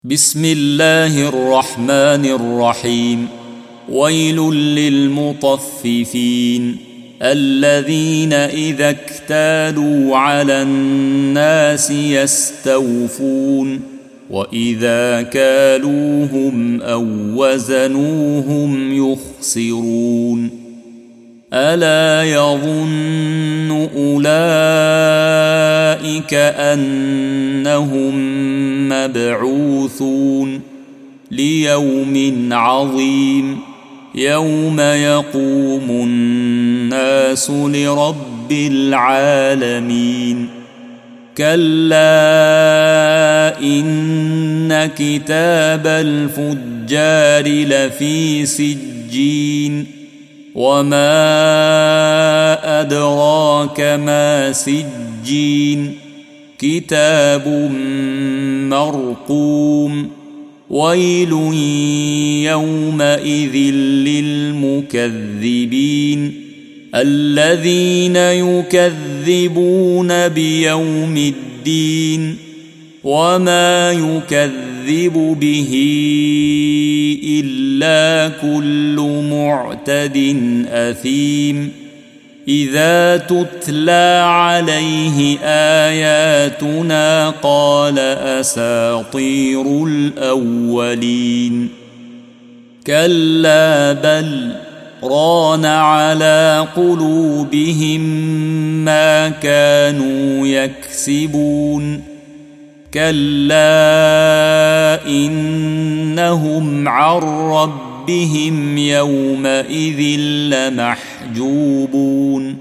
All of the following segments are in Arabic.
بسم الله الرحمن الرحيم. ويل للمطففين الذين إذا اكتالوا على الناس يستوفون وإذا كالوهم أو وزنوهم يخسرون. ألا يظن أولئك أنهم مبعوثون ليوم عظيم يوم يقوم الناس لرب العالمين. كلا إن كتاب الفجار لفي سجين وما أدراك ما سجين كتاب مرقوم. ويل يومئذ للمكذبين الذين يكذبون بيوم الدين وما يكذب به إلا كل معتد أثيم. إذا تتلى عليه آياتنا قال أساطير الأولين. كلا بل ران على قلوبهم ما كانوا يكسبون. كلا إنهم عن ربهم يومئذ لمحجوبون.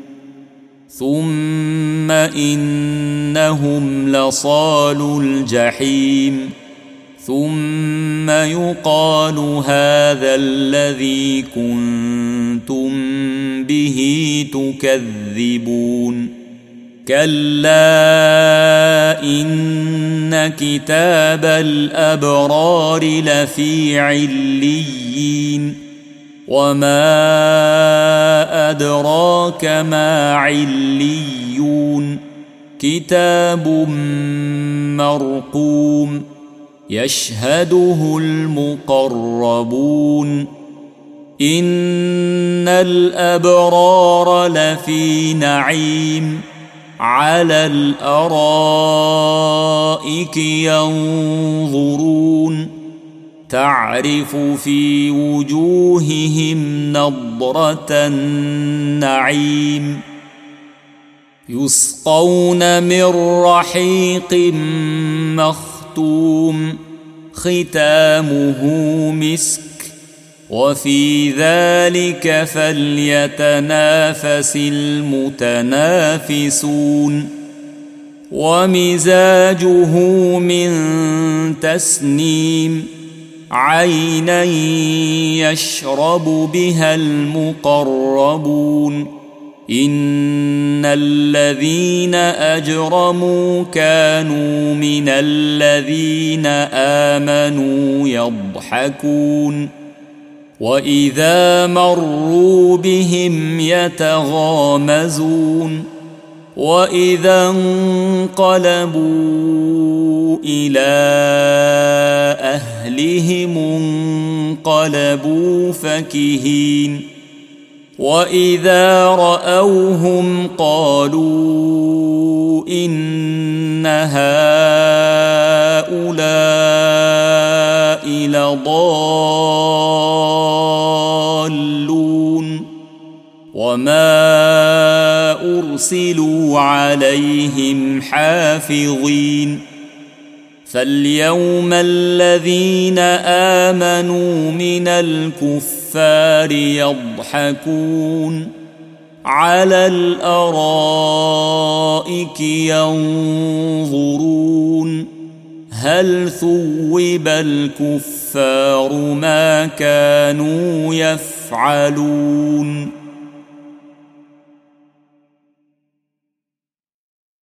ثم إنهم لصالو الجحيم. ثم يقال هذا الذي كنتم به تكذبون. كلا إن كتاب الأبرار لفي عليين وما أدراك ما عليون كتاب مرقوم يشهده المقربون. إن الأبرار لفي نعيم على الأرائك ينظرون تعرف في وجوههم نضرة النعيم. يسقون من رحيق مختوم ختامه مسك وفي ذلك فليتنافس المتنافسون. ومزاجه من تسنيم عينا يشرب بها المقربون. إن الذين أجرموا كانوا من الذين آمنوا يضحكون وإذا مروا بهم يتغامزون. وإذا انقلبوا إلى أهلهم انقلبوا فكهين. وإذا رأوهم قالوا إن هؤلاء لضالون وما أرسلوا عليهم حافظين. فاليوم الذين آمنوا من الكفار يضحكون على الأرائك ينظرون هل ثوب الكفار ما كانوا يفعلون.